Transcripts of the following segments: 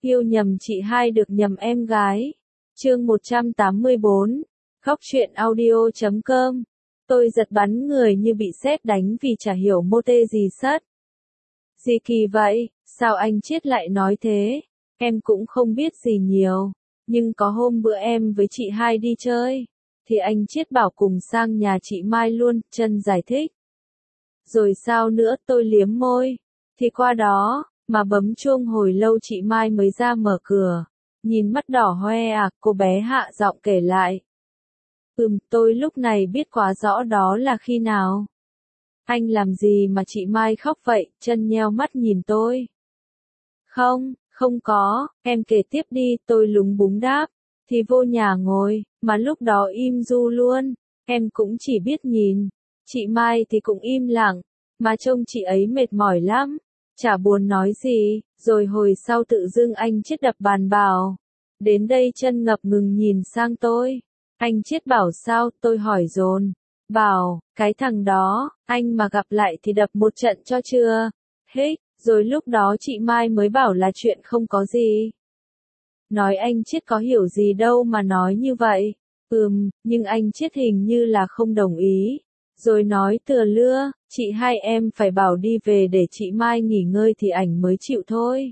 Yêu nhầm chị hai được nhầm em gái. Chương 184. Khóc chuyện audio.com. Tôi giật bắn người như bị sét đánh vì chả hiểu mô tê gì sất. Gì kỳ vậy, sao anh Chiết lại nói thế? Em cũng không biết gì nhiều, nhưng có hôm bữa em với chị hai đi chơi, thì anh Chiết bảo cùng sang nhà chị Mai luôn, Trân giải thích. Rồi sao nữa, tôi liếm môi. Thì qua đó, mà bấm chuông hồi lâu chị Mai mới ra mở cửa. Nhìn mắt đỏ hoe à, cô bé hạ giọng kể lại. Tôi lúc này biết quá rõ đó là khi nào. Anh làm gì mà chị Mai khóc vậy, Trân nheo mắt nhìn tôi. Không có, em kể tiếp đi, tôi lúng búng đáp. Thì vô nhà ngồi, mà lúc đó im ru luôn, em cũng chỉ biết nhìn. Chị Mai thì cũng im lặng, mà trông chị ấy mệt mỏi lắm, chả buồn nói gì, rồi hồi sau tự dưng anh Chiết đập bàn bảo. Đến đây Trân ngập ngừng nhìn sang tôi. Anh Chiết bảo sao, tôi hỏi dồn. Bảo, cái thằng đó, anh mà gặp lại thì đập một trận cho chưa? Hết, rồi lúc đó chị Mai mới bảo là chuyện không có gì. Nói anh Chiết có hiểu gì đâu mà nói như vậy. Nhưng anh Chiết hình như là không đồng ý. Rồi nói từa lưa, chị hai em phải bảo đi về để chị Mai nghỉ ngơi thì ảnh mới chịu thôi.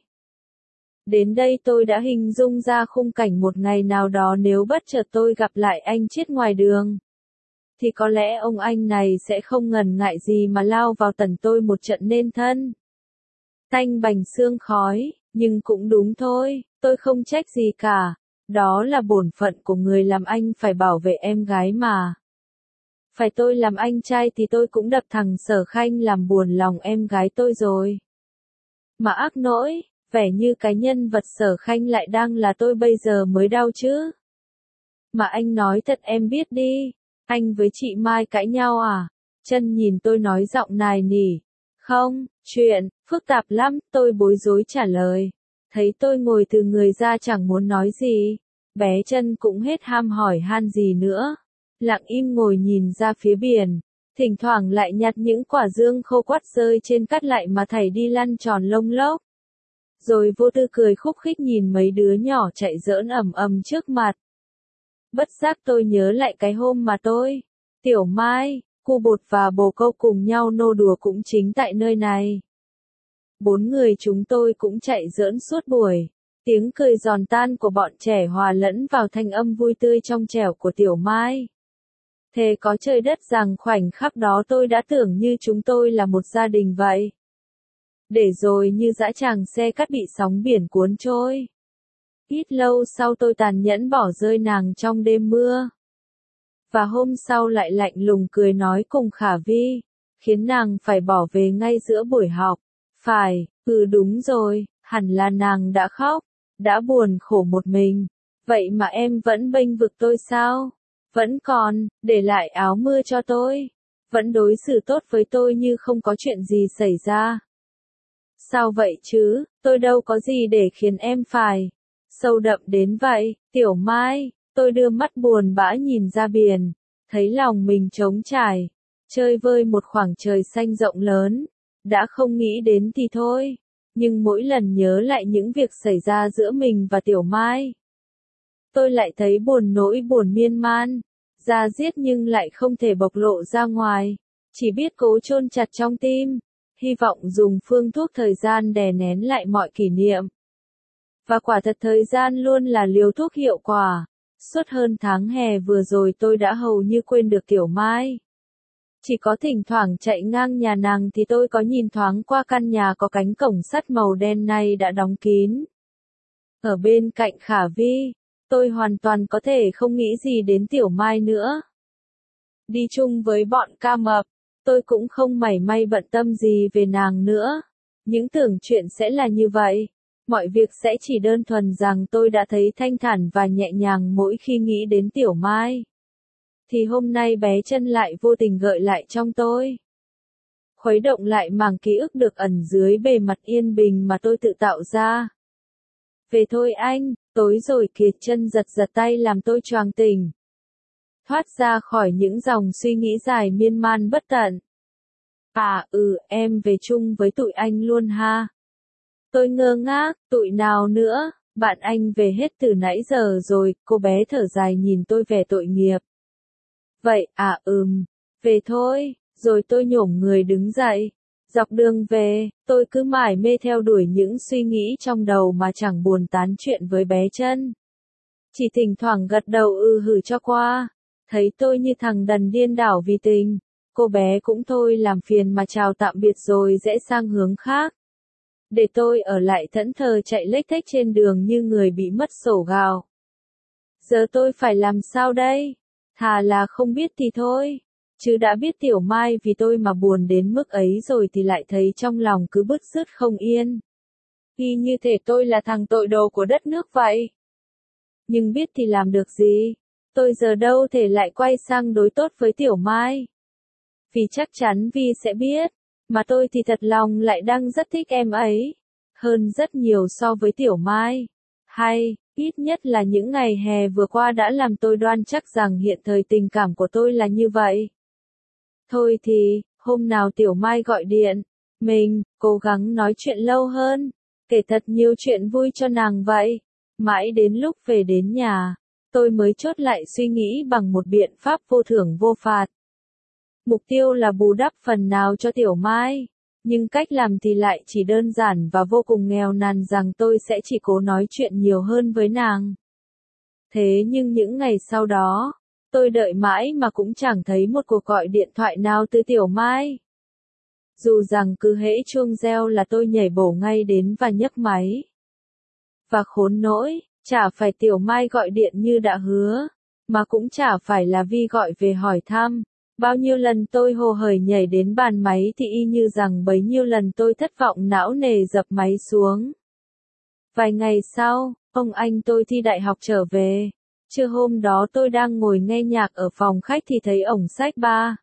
Đến đây tôi đã hình dung ra khung cảnh một ngày nào đó nếu bất chợt tôi gặp lại anh Chiết ngoài đường. Thì có lẽ ông anh này sẽ không ngần ngại gì mà lao vào tẩn tôi một trận nên thân. Tanh bành xương khói, nhưng cũng đúng thôi, tôi không trách gì cả. Đó là bổn phận của người làm anh phải bảo vệ em gái mà. Phải tôi làm anh trai thì tôi cũng đập thằng Sở Khanh làm buồn lòng em gái tôi rồi. Mà ác nỗi, vẻ như cái nhân vật Sở Khanh lại đang là tôi bây giờ mới đau chứ. Mà anh nói thật em biết đi, anh với chị Mai cãi nhau à? Trân nhìn tôi nói giọng nài nỉ. Không, chuyện phức tạp lắm, tôi bối rối trả lời. Thấy tôi ngồi từ người ra chẳng muốn nói gì. Bé Trân cũng hết ham hỏi han gì nữa. Lặng im ngồi nhìn ra phía biển. Thỉnh thoảng lại nhặt những quả dương khô quắt rơi trên cát lại mà thảy đi lăn tròn lông lốc. Rồi vô tư cười khúc khích nhìn mấy đứa nhỏ chạy giỡn ầm ầm trước mặt. Bất giác tôi nhớ lại cái hôm mà tôi, Tiểu Mai, Cu Bột và Bồ Câu cùng nhau nô đùa cũng chính tại nơi này. 4 người chúng tôi cũng chạy giỡn suốt buổi. Tiếng cười giòn tan của bọn trẻ hòa lẫn vào thanh âm vui tươi trong trẻo của Tiểu Mai. Thề có trời đất rằng khoảnh khắc đó tôi đã tưởng như chúng tôi là một gia đình vậy. Để rồi như dã tràng xe cát bị sóng biển cuốn trôi. Ít lâu sau tôi tàn nhẫn bỏ rơi nàng trong đêm mưa. Và hôm sau lại lạnh lùng cười nói cùng Khả Vi, khiến nàng phải bỏ về ngay giữa buổi học. Phải, đúng rồi, hẳn là nàng đã khóc, đã buồn khổ một mình. Vậy mà em vẫn bênh vực tôi sao? Vẫn còn, để lại áo mưa cho tôi. Vẫn đối xử tốt với tôi như không có chuyện gì xảy ra. Sao vậy chứ, tôi đâu có gì để khiến em phải sâu đậm đến vậy, Tiểu Mai. Tôi đưa mắt buồn bã nhìn ra biển, thấy lòng mình trống trải, chơi vơi một khoảng trời xanh rộng lớn. Đã không nghĩ đến thì thôi, nhưng mỗi lần nhớ lại những việc xảy ra giữa mình và Tiểu Mai, tôi lại thấy buồn nỗi buồn miên man, da diết nhưng lại không thể bộc lộ ra ngoài, chỉ biết cố chôn chặt trong tim, hy vọng dùng phương thuốc thời gian đè nén lại mọi kỷ niệm. Và quả thật thời gian luôn là liều thuốc hiệu quả. Suốt hơn tháng hè vừa rồi tôi đã hầu như quên được Tiểu Mai. Chỉ có thỉnh thoảng chạy ngang nhà nàng thì tôi có nhìn thoáng qua căn nhà có cánh cổng sắt màu đen này đã đóng kín. Ở bên cạnh Khả Vi, tôi hoàn toàn có thể không nghĩ gì đến Tiểu Mai nữa. Đi chung với bọn Ca Mập, tôi cũng không mảy may bận tâm gì về nàng nữa. Những tưởng chuyện sẽ là như vậy. Mọi việc sẽ chỉ đơn thuần rằng tôi đã thấy thanh thản và nhẹ nhàng mỗi khi nghĩ đến Tiểu Mai. Thì hôm nay bé Trân lại vô tình gợi lại trong tôi. Khuấy động lại màng ký ức được ẩn dưới bề mặt yên bình mà tôi tự tạo ra. Về thôi anh, tối rồi kìa, Trân giật giật tay làm tôi choàng tỉnh. Thoát ra khỏi những dòng suy nghĩ dài miên man bất tận. Em về chung với tụi anh luôn ha. Tôi ngơ ngác, tụi nào nữa, Bạn anh về hết từ nãy giờ rồi, cô bé thở dài nhìn tôi vẻ tội nghiệp. Vậy à về thôi, rồi tôi nhổm người đứng dậy. Dọc đường về, tôi cứ mải mê theo đuổi những suy nghĩ trong đầu mà chẳng buồn tán chuyện với bé Trân. Chỉ thỉnh thoảng gật đầu hử cho qua. Thấy tôi như thằng đần điên đảo vì tình. Cô bé cũng thôi làm phiền mà chào tạm biệt rồi rẽ sang hướng khác. Để tôi ở lại thẫn thờ chạy lếch thếch trên đường như người bị mất sổ gạo. Giờ tôi phải làm sao đây? Thà là không biết thì thôi. Chứ đã biết Tiểu Mai vì tôi mà buồn đến mức ấy rồi thì lại thấy trong lòng cứ bứt rứt không yên. Y như thể tôi là thằng tội đồ của đất nước vậy. Nhưng biết thì làm được gì? Tôi giờ đâu thể lại quay sang đối tốt với Tiểu Mai. Vì chắc chắn Vi sẽ biết. Mà tôi thì thật lòng lại đang rất thích em ấy. Hơn rất nhiều so với Tiểu Mai. Hay, ít nhất là những ngày hè vừa qua đã làm tôi đoan chắc rằng hiện thời tình cảm của tôi là như vậy. Thôi thì, hôm nào Tiểu Mai gọi điện, mình cố gắng nói chuyện lâu hơn, kể thật nhiều chuyện vui cho nàng vậy. Mãi đến lúc về đến nhà, tôi mới chốt lại suy nghĩ bằng một biện pháp vô thưởng vô phạt. Mục tiêu là bù đắp phần nào cho Tiểu Mai, nhưng cách làm thì lại chỉ đơn giản và vô cùng nghèo nàn rằng tôi sẽ chỉ cố nói chuyện nhiều hơn với nàng. Thế nhưng những ngày sau đó, tôi đợi mãi mà cũng chẳng thấy một cuộc gọi điện thoại nào từ Tiểu Mai. Dù rằng cứ hễ chuông reo là tôi nhảy bổ ngay đến và nhấc máy. Và khốn nỗi, chả phải Tiểu Mai gọi điện như đã hứa, mà cũng chả phải là Vi gọi về hỏi thăm. Bao nhiêu lần tôi hồ hởi nhảy đến bàn máy thì y như rằng bấy nhiêu lần tôi thất vọng não nề dập máy xuống. Vài ngày sau, ông anh tôi thi đại học trở về. Trưa hôm đó tôi đang ngồi nghe nhạc ở phòng khách thì thấy ổng xách ba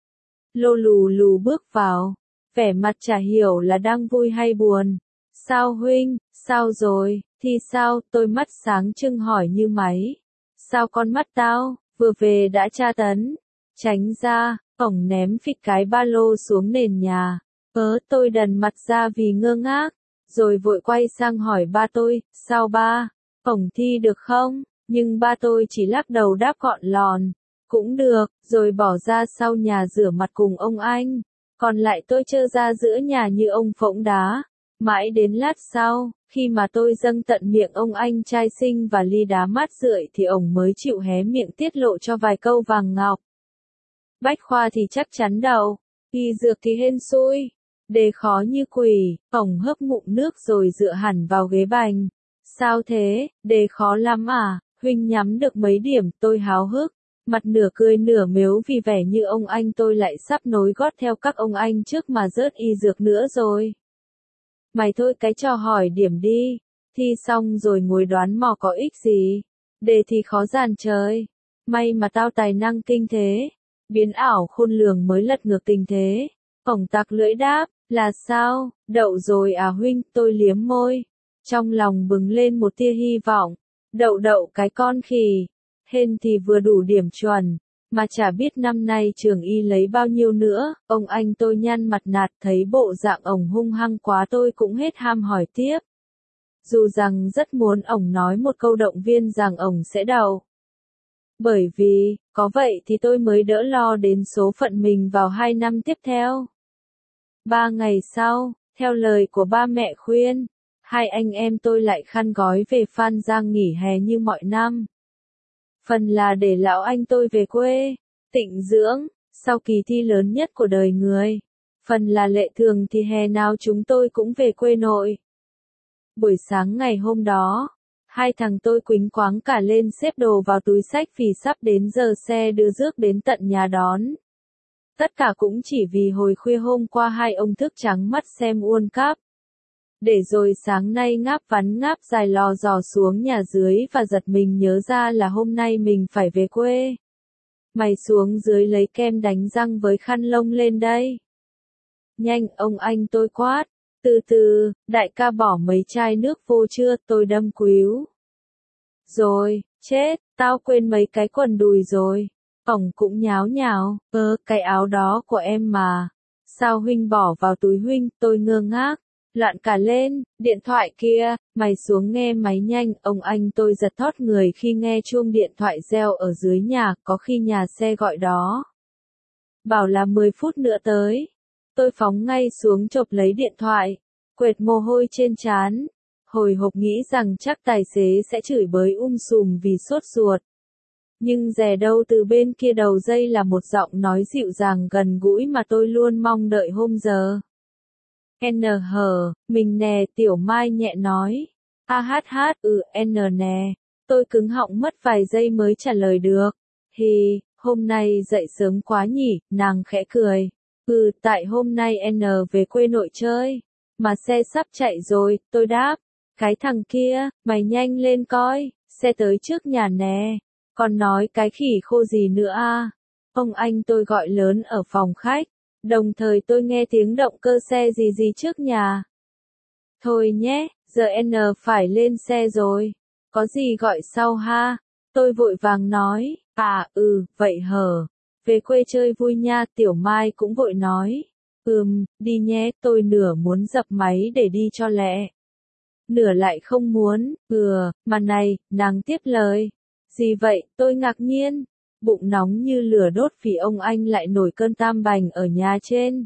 lô lù lù bước vào. Vẻ mặt chả hiểu là đang vui hay buồn. Sao huynh, sao rồi, thì sao, tôi mắt sáng trưng hỏi như máy. Sao con mắt tao, vừa về đã tra tấn. Tránh ra, ổng ném phịch cái ba lô xuống nền nhà. Tôi đần mặt ra vì ngơ ngác. Rồi vội quay sang hỏi ba tôi, sao ba, ổng thi được không? Nhưng ba tôi chỉ lắc đầu đáp gọn lòn. Cũng được, rồi bỏ ra sau nhà rửa mặt cùng ông anh. Còn lại tôi trơ ra giữa nhà như ông phỗng đá. Mãi đến lát sau, khi mà tôi dâng tận miệng ông anh trai xinh và ly đá mát rượi thì ổng mới chịu hé miệng tiết lộ cho vài câu vàng ngọc. Bách khoa thì chắc chắn đậu, y dược thì hên xui. Đề khó như quỷ, ổng hớp ngụm nước rồi dựa hẳn vào ghế bành. Sao thế, đề khó lắm à, huynh nhắm được mấy điểm, tôi háo hức. Mặt nửa cười nửa mếu vì vẻ như ông anh tôi lại sắp nối gót theo các ông anh trước mà rớt y dược nữa rồi. Mày thôi cái trò hỏi điểm đi, thi xong rồi ngồi đoán mò có ích gì. Đề thì khó giàn trời. May mà tao tài năng kinh thế. Biến ảo khôn lường mới lật ngược tình thế. Ổng tặc lưỡi đáp, là sao, đậu rồi à huynh, tôi liếm môi. Trong lòng bừng lên một tia hy vọng. Đậu cái con khỉ. Hên thì vừa đủ điểm chuẩn. Mà chả biết năm nay trường y lấy bao nhiêu nữa. Ông anh tôi nhăn mặt nạt thấy bộ dạng ổng hung hăng quá tôi cũng hết ham hỏi tiếp. Dù rằng rất muốn ổng nói một câu động viên rằng ổng sẽ đậu. Bởi vì, có vậy thì tôi mới đỡ lo đến số phận mình vào 2 năm tiếp theo. 3 ngày sau, theo lời của ba mẹ khuyên, hai anh em tôi lại khăn gói về Phan Giang nghỉ hè như mọi năm. Phần là để lão anh tôi về quê, tịnh dưỡng, sau kỳ thi lớn nhất của đời người. Phần là lệ thường thì hè nào chúng tôi cũng về quê nội. Buổi sáng ngày hôm đó, hai thằng tôi quýnh quáng cả lên xếp đồ vào túi xách vì sắp đến giờ xe đưa rước đến tận nhà đón. Tất cả cũng chỉ vì hồi khuya hôm qua hai ông thức trắng mắt xem World Cup. Để rồi sáng nay ngáp vắn ngáp dài lò dò xuống nhà dưới và giật mình nhớ ra là hôm nay mình phải về quê. Mày xuống dưới lấy kem đánh răng với khăn lông lên đây. Nhanh, ông anh tôi quát. Từ từ, đại ca bỏ mấy chai nước vô chưa, tôi đâm quíu. Rồi, chết, tao quên mấy cái quần đùi rồi. Ổng cũng nháo nhào, cái áo đó của em mà. Sao huynh bỏ vào túi huynh, tôi ngơ ngác. Loạn cả lên, điện thoại kia, mày xuống nghe máy nhanh, ông anh tôi giật thót người khi nghe chuông điện thoại reo ở dưới nhà, có khi nhà xe gọi đó. Bảo là 10 phút nữa tới. Tôi phóng ngay xuống chộp lấy điện thoại, quệt mồ hôi trên trán, hồi hộp nghĩ rằng chắc tài xế sẽ chửi bới sùm vì sốt ruột. Nhưng dè đâu từ bên kia đầu dây là một giọng nói dịu dàng gần gũi mà tôi luôn mong đợi hôm giờ. Mình nè, Tiểu Mai nhẹ nói. Nè. Tôi cứng họng mất vài giây mới trả lời được. Hôm nay dậy sớm quá nhỉ, nàng khẽ cười. Tại hôm nay về quê nội chơi. Mà xe sắp chạy rồi, tôi đáp. Cái thằng kia, mày nhanh lên coi, xe tới trước nhà nè. Còn nói cái khỉ khô gì nữa à? Ông anh tôi gọi lớn ở phòng khách. Đồng thời tôi nghe tiếng động cơ xe gì trước nhà. Thôi nhé, giờ phải lên xe rồi. Có gì gọi sau ha? Tôi vội vàng nói. Vậy hở. Về quê chơi vui nha, Tiểu Mai cũng vội nói. Đi nhé, tôi nửa muốn dập máy để đi cho lẹ. Nửa lại không muốn, mà này, nàng tiếp lời. Gì vậy, tôi ngạc nhiên. Bụng nóng như lửa đốt vì ông anh lại nổi cơn tam bành ở nhà trên.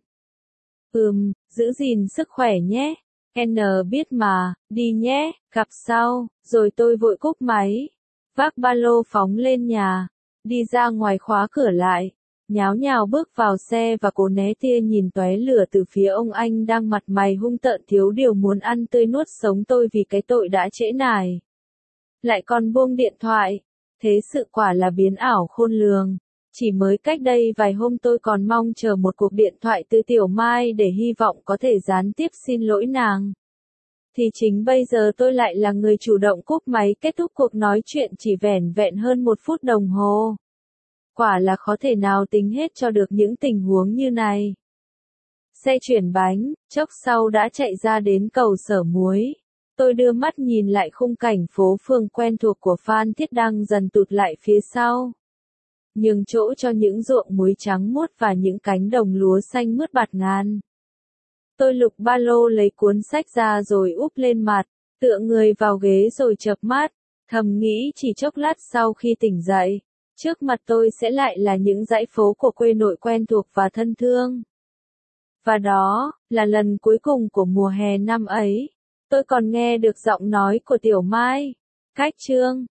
Giữ gìn sức khỏe nhé. Biết mà, đi nhé, gặp sau. Rồi tôi vội cúp máy. Vác ba lô phóng lên nhà. Đi ra ngoài khóa cửa lại. Nháo nhào bước vào xe và cố né tia nhìn tóe lửa từ phía ông anh đang mặt mày hung tợn thiếu điều muốn ăn tươi nuốt sống tôi vì cái tội đã trễ nải. Lại còn buông điện thoại. Thế sự quả là biến ảo khôn lường. Chỉ mới cách đây vài hôm tôi còn mong chờ một cuộc điện thoại từ Tiểu Mai để hy vọng có thể gián tiếp xin lỗi nàng. Thì chính bây giờ tôi lại là người chủ động cúp máy kết thúc cuộc nói chuyện chỉ vẻn vẹn hơn 1 phút đồng hồ. Quả là khó thể nào tính hết cho được những tình huống như này. Xe chuyển bánh, chốc sau đã chạy ra đến cầu Sở Muối. Tôi đưa mắt nhìn lại khung cảnh phố phường quen thuộc của Phan Thiết đang dần tụt lại phía sau. Nhường chỗ cho những ruộng muối trắng muốt và những cánh đồng lúa xanh mướt bạt ngàn. Tôi lục ba lô lấy cuốn sách ra rồi úp lên mặt, tựa người vào ghế rồi chợp mắt, thầm nghĩ chỉ chốc lát sau khi tỉnh dậy, trước mặt tôi sẽ lại là những dãy phố của quê nội quen thuộc và thân thương. Và đó, là lần cuối cùng của mùa hè năm ấy. Tôi còn nghe được giọng nói của Tiểu Mai. Cách chương